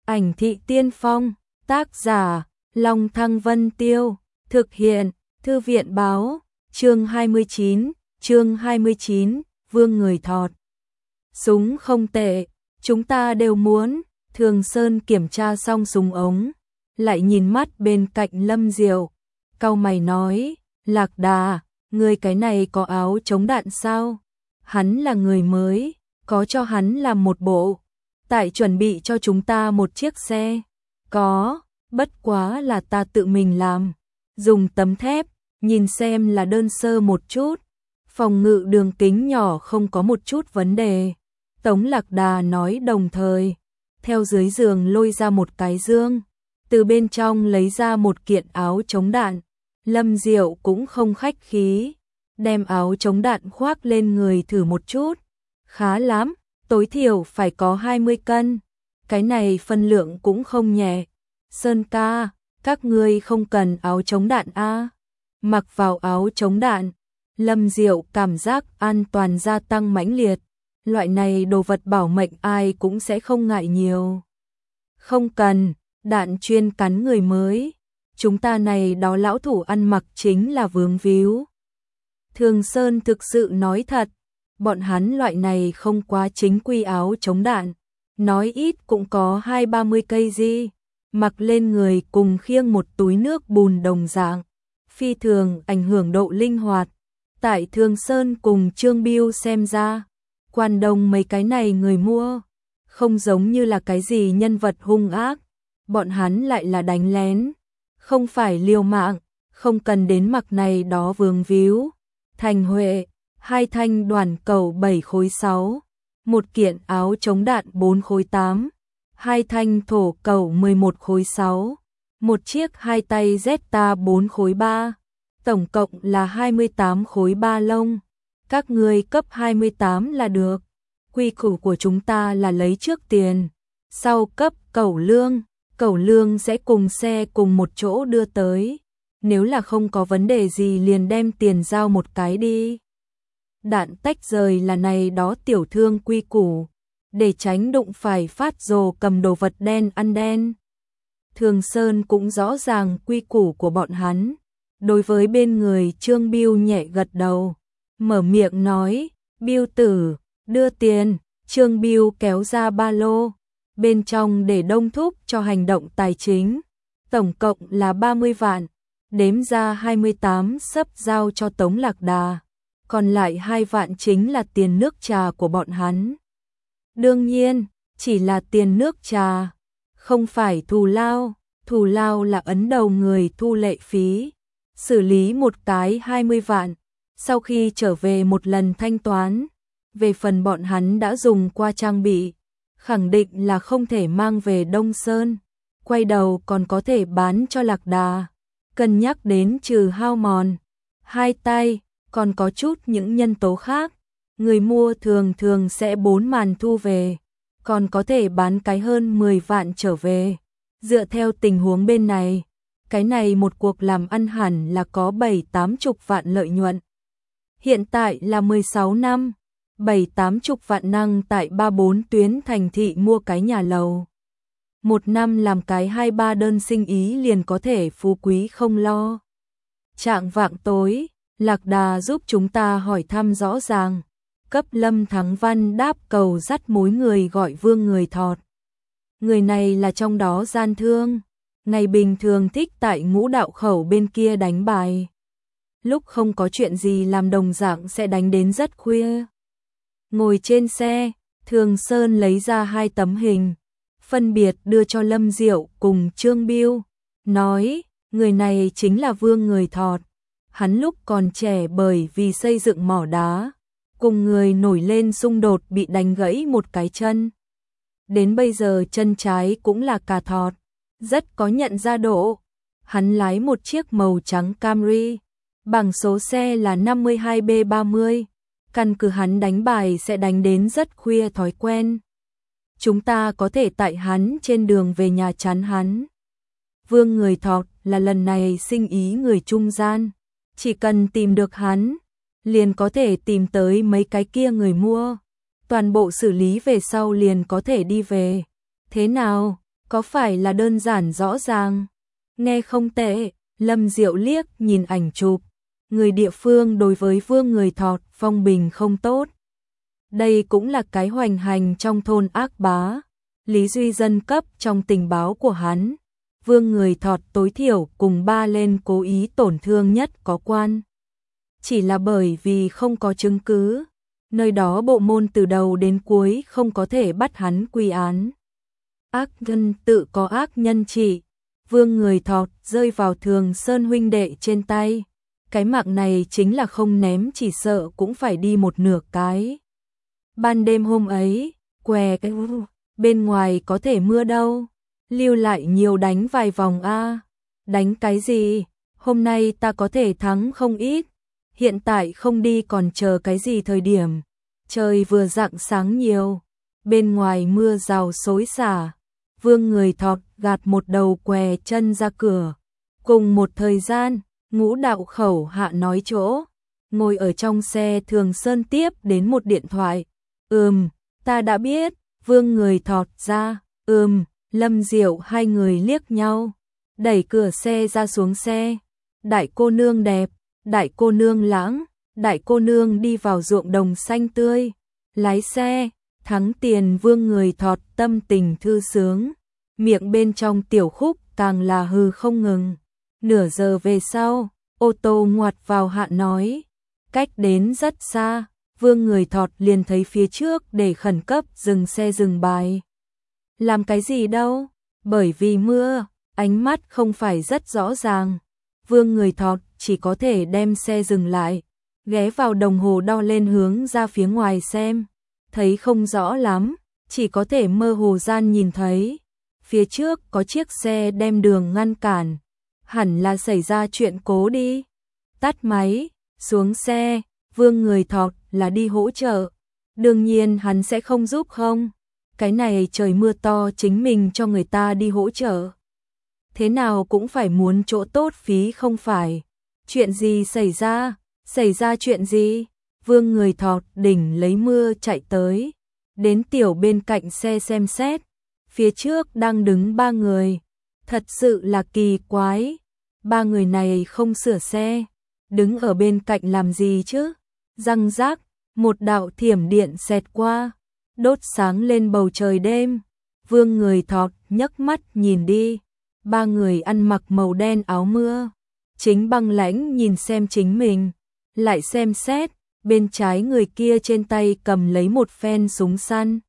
Ảnh thị tiên phong, tác giả, Long Thăng Vân Tiêu, thực hiện, Thư viện báo, chương 29, Vương Người Thọt. Súng không tệ, chúng ta đều muốn. Thường Sơn kiểm tra xong súng ống, lại nhìn mắt bên cạnh Lâm Diệu, cau mày nói, Lạc Đà, người cái này có áo chống đạn sao? Hắn là người mới, có cho hắn làm một bộ, tại chuẩn bị cho chúng ta một chiếc xe. Có, bất quá là ta tự mình làm, dùng tấm thép, nhìn xem là đơn sơ một chút, phòng ngự đường kính nhỏ không có một chút vấn đề. Tống Lạc Đà nói đồng thời, theo dưới giường lôi ra một cái dương, từ bên trong lấy ra một kiện áo chống đạn. Lâm Diệu cũng không khách khí, đem áo chống đạn khoác lên người thử một chút. Khá lắm, tối thiểu phải có 20 cân, cái này phân lượng cũng không nhẹ. Sơn ca, các ngươi không cần áo chống đạn a? Mặc vào áo chống đạn, Lâm Diệu cảm giác an toàn gia tăng mãnh liệt. Loại này đồ vật bảo mệnh ai cũng sẽ không ngại nhiều. Không cần, đạn chuyên cắn người mới. Chúng ta này đó lão thủ ăn mặc chính là vướng víu. Thường Sơn thực sự nói thật, bọn hắn loại này không quá chính quy áo chống đạn, nói ít cũng có 20-30 cây gì, mặc lên người cùng khiêng một túi nước bùn đồng dạng, phi thường ảnh hưởng độ linh hoạt. Tại Thường Sơn cùng Trương Biêu xem ra, Quan Đông mấy cái này người mua, không giống như là cái gì nhân vật hung ác, bọn hắn lại là đánh lén, không phải liều mạng, không cần đến mặc này đó vướng víu. Thành Huệ, 2 thanh đoàn cầu 7 khối 6, một kiện áo chống đạn 4 khối 8, 2 thanh thổ cầu 11 khối 6, một chiếc 2 tay Zeta 4 khối 3, tổng cộng là 28 khối 3 lông. Các ngươi cấp 28 là được. Quy củ của chúng ta là lấy trước tiền, sau cấp cẩu lương sẽ cùng xe cùng một chỗ đưa tới. Nếu là không có vấn đề gì liền đem tiền giao một cái đi. Đạn tách rời là này đó tiểu thương quy củ, để tránh đụng phải phát rồ cầm đồ vật đen ăn đen. Thường Sơn cũng rõ ràng quy củ của bọn hắn. Đối với bên người Trương Biêu nhẹ gật đầu, mở miệng nói, Biêu tử, đưa tiền. Trương Biêu kéo ra ba lô, bên trong để đông thúc cho hành động tài chính, tổng cộng là 30 vạn, đếm ra 28 sấp giao cho Tống Lạc Đà, còn lại 2 vạn chính là tiền nước trà của bọn hắn. Đương nhiên, chỉ là tiền nước trà, không phải thù lao là ấn đầu người thu lệ phí, xử lý một cái 20 vạn, sau khi trở về một lần thanh toán. Về phần bọn hắn đã dùng qua trang bị, khẳng định là không thể mang về Đông Sơn, quay đầu còn có thể bán cho Lạc Đà, cân nhắc đến trừ hao mòn, 2 tay, còn có chút những nhân tố khác, người mua thường sẽ 4 màn thu về, còn có thể bán cái hơn 10 vạn trở về. Dựa theo tình huống bên này, cái này một cuộc làm ăn hẳn là có 7-80 vạn lợi nhuận. Hiện tại là 16 năm, 7-80 vạn năng tại 3-4 tuyến thành thị mua cái nhà lầu. Một năm làm cái 2-3 đơn sinh ý liền có thể phú quý không lo. Trạng vạng tối, Lạc Đà giúp chúng ta hỏi thăm rõ ràng, cấp Lâm Thắng Văn đáp cầu dắt mối người gọi Vương Người Thọt. Người này là trong đó gian thương, ngày bình thường thích tại Ngũ Đạo Khẩu bên kia đánh bài. Lúc không có chuyện gì làm đồng dạng sẽ đánh đến rất khuya. Ngồi trên xe, Thường Sơn lấy ra 2 tấm hình, phân biệt đưa cho Lâm Diệu cùng Trương Biêu, nói, người này chính là Vương Người Thọt. Hắn lúc còn trẻ bởi vì xây dựng mỏ đá, cùng người nổi lên xung đột bị đánh gãy một cái chân. Đến bây giờ chân trái cũng là cà thọt, rất có nhận ra độ. Hắn lái một chiếc màu trắng Camry, bảng số xe là 52B30. Căn cứ hắn đánh bài sẽ đánh đến rất khuya thói quen. Chúng ta có thể tại hắn trên đường về nhà chắn hắn. Vương Người Thọt là lần này sinh ý người trung gian. Chỉ cần tìm được hắn, liền có thể tìm tới mấy cái kia người mua. Toàn bộ xử lý về sau liền có thể đi về. Thế nào? có phải là đơn giản rõ ràng? Nghe không tệ, Lâm Diệu liếc nhìn ảnh chụp. Người địa phương đối với Vương Người Thọt phong bình không tốt. Đây cũng là cái hoành hành trong thôn ác bá. Lý Duy Dân cấp trong tình báo của hắn. Vương Người Thọt tối thiểu cùng ba lên cố ý tổn thương nhất có quan. Chỉ là bởi vì không có chứng cứ. Nơi đó bộ môn từ đầu đến cuối không có thể bắt hắn quy án. Ác nhân tự có ác nhân trị. Vương Người Thọt rơi vào Thường Sơn huynh đệ trên tay. Cái mạng này chính là không ném chỉ sợ cũng phải đi một nửa cái. Ban đêm hôm ấy, què cái bên ngoài có thể mưa đâu. Lưu lại nhiều đánh vài vòng a. Đánh cái gì? Hôm nay ta có thể thắng không ít. Hiện tại không đi còn chờ cái gì thời điểm. Trời vừa rạng sáng nhiều. Bên ngoài mưa rào xối xả. Vương Người Thọt gạt một đầu què chân ra cửa. Cùng một thời gian, Ngũ Đạo Khẩu hạ nói chỗ. Ngồi ở trong xe Thường Sơn tiếp đến một điện thoại. Ta đã biết. Vương Người Thọt ra. Lâm Diệu hai người liếc nhau. Đẩy cửa xe ra xuống xe. Đại cô nương đẹp. Đại cô nương lãng. Đại cô nương đi vào ruộng đồng xanh tươi. Lái xe. Thắng tiền. Vương Người Thọt tâm tình thư sướng. Miệng bên trong tiểu khúc càng là hừ không ngừng. Nửa giờ về sau, ô tô ngoặt vào hạ nói. Cách đến rất xa, Vương Người Thọt liền thấy phía trước để khẩn cấp dừng xe dừng bài. Làm cái gì đâu? Bởi vì mưa, ánh mắt không phải rất rõ ràng. Vương Người Thọt chỉ có thể đem xe dừng lại, ghé vào đồng hồ đo lên hướng ra phía ngoài xem. Thấy không rõ lắm, chỉ có thể mơ hồ gian nhìn thấy. Phía trước có chiếc xe đem đường ngăn cản. Hẳn là xảy ra chuyện cố đi. Tắt máy, xuống xe, Vương Người Thọt là đi hỗ trợ. Đương nhiên hắn sẽ không giúp không. Cái này trời mưa to chính mình cho người ta đi hỗ trợ. Thế nào cũng phải muốn chỗ tốt phí không phải. Chuyện gì xảy ra? Xảy ra chuyện gì? Vương Người Thọt đỉnh lấy mưa chạy tới. Đến tiểu bên cạnh xe xem xét. Phía trước đang đứng ba người. Thật sự là kỳ quái. Ba người này không sửa xe. Đứng ở bên cạnh làm gì chứ? Răng rác, một đạo thiểm điện xẹt qua. Đốt sáng lên bầu trời đêm. Vương Người Thọt nhấc mắt nhìn đi. Ba người ăn mặc màu đen áo mưa. Chính băng lãnh nhìn xem chính mình. Lại xem xét, bên trái người kia trên tay cầm lấy một phen súng săn.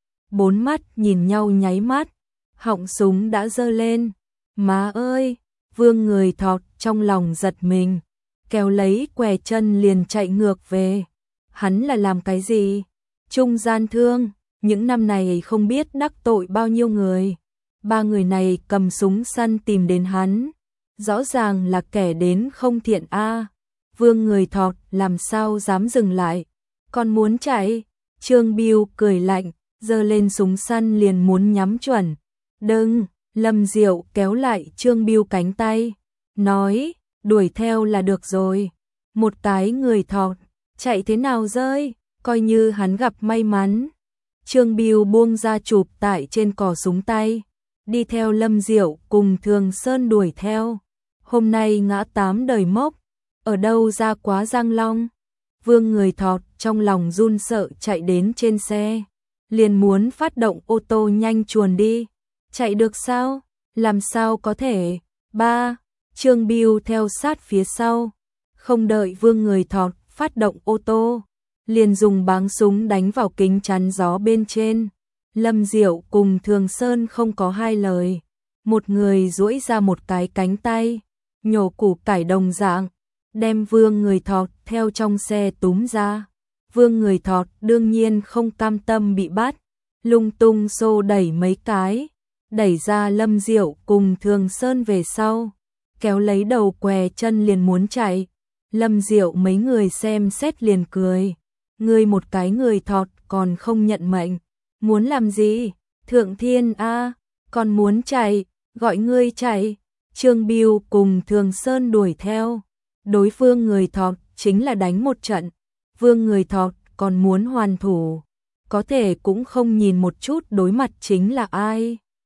Bốn mắt nhìn nhau nháy mắt. Họng súng đã giơ lên. Má ơi! Vương Người Thọt trong lòng giật mình. Kéo lấy què chân liền chạy ngược về. Hắn là làm cái gì? Trung gian thương. Những năm này không biết đắc tội bao nhiêu người. Ba người này cầm súng săn tìm đến hắn. Rõ ràng là kẻ đến không thiện a. Vương Người Thọt làm sao dám dừng lại. Còn muốn chạy. Trương Biêu cười lạnh. Giơ lên súng săn liền muốn nhắm chuẩn. Đừng. Lâm Diệu kéo lại Trương Biêu cánh tay. Nói. Đuổi theo là được rồi. Một cái Người Thọt. Chạy thế nào rơi. Coi như hắn gặp may mắn. Trương Biêu buông ra chụp tại trên cò súng tay. Đi theo Lâm Diệu cùng Thường Sơn đuổi theo. Hôm nay ngã 8 đời mốc. Ở đâu ra quá Giang Long. Vương Người Thọt trong lòng run sợ chạy đến trên xe. Liền muốn phát động ô tô nhanh chuồn đi. Chạy được sao? Làm sao có thể? Ba. Trương Biêu theo sát phía sau. Không đợi Vương Người Thọt phát động ô tô. Liền dùng báng súng đánh vào kính chắn gió bên trên. Lâm Diệu cùng Thường Sơn không có hai lời. Một người duỗi ra một cái cánh tay. Nhổ củ cải đồng dạng. Đem Vương Người Thọt theo trong xe túm ra. Vương Người Thọt đương nhiên không cam tâm bị bắt. Lung tung xô đẩy mấy cái. Đẩy ra Lâm Diệu cùng Thường Sơn về sau. Kéo lấy đầu què chân liền muốn chạy. Lâm Diệu mấy người xem xét liền cười. Ngươi một cái Người Thọt còn không nhận mệnh. Muốn làm gì? Thượng Thiên a, còn muốn chạy, gọi ngươi chạy. Trương Biêu cùng Thường Sơn đuổi theo. Đối phương Người Thọt chính là đánh một trận. Vương Người Thọt còn muốn hoàn thủ. Có thể cũng không nhìn một chút đối mặt chính là ai.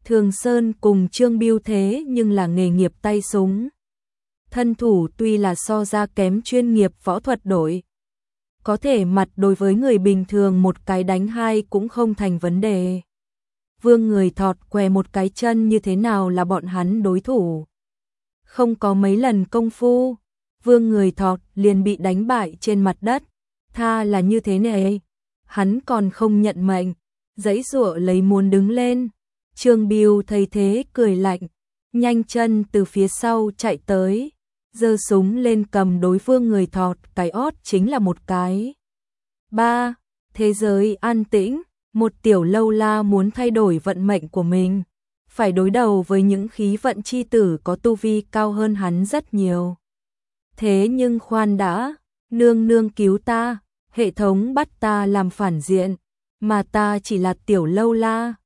Thường Sơn cùng Trương Bưu thế nhưng là nghề nghiệp tay súng. Thân thủ tuy là so ra kém chuyên nghiệp võ thuật đội. Có thể mặt đối với người bình thường một cái đánh hai cũng không thành vấn đề. Vương Người Thọt què một cái chân như thế nào là bọn hắn đối thủ. Không có mấy lần công phu, Vương Người Thọt liền bị đánh bại trên mặt đất. Tha là như thế này, hắn còn không nhận mệnh, giãy giụa lấy muốn đứng lên. Trương Bưu thấy thế cười lạnh, nhanh chân từ phía sau chạy tới, giơ súng lên cầm đối Vương Người Thọt cái ót chính là một cái. Thế giới an tĩnh, một tiểu lâu la muốn thay đổi vận mệnh của mình, phải đối đầu với những khí vận chi tử có tu vi cao hơn hắn rất nhiều. Thế nhưng khoan đã, nương nương cứu ta, hệ thống bắt ta làm phản diện, mà ta chỉ là tiểu lâu la,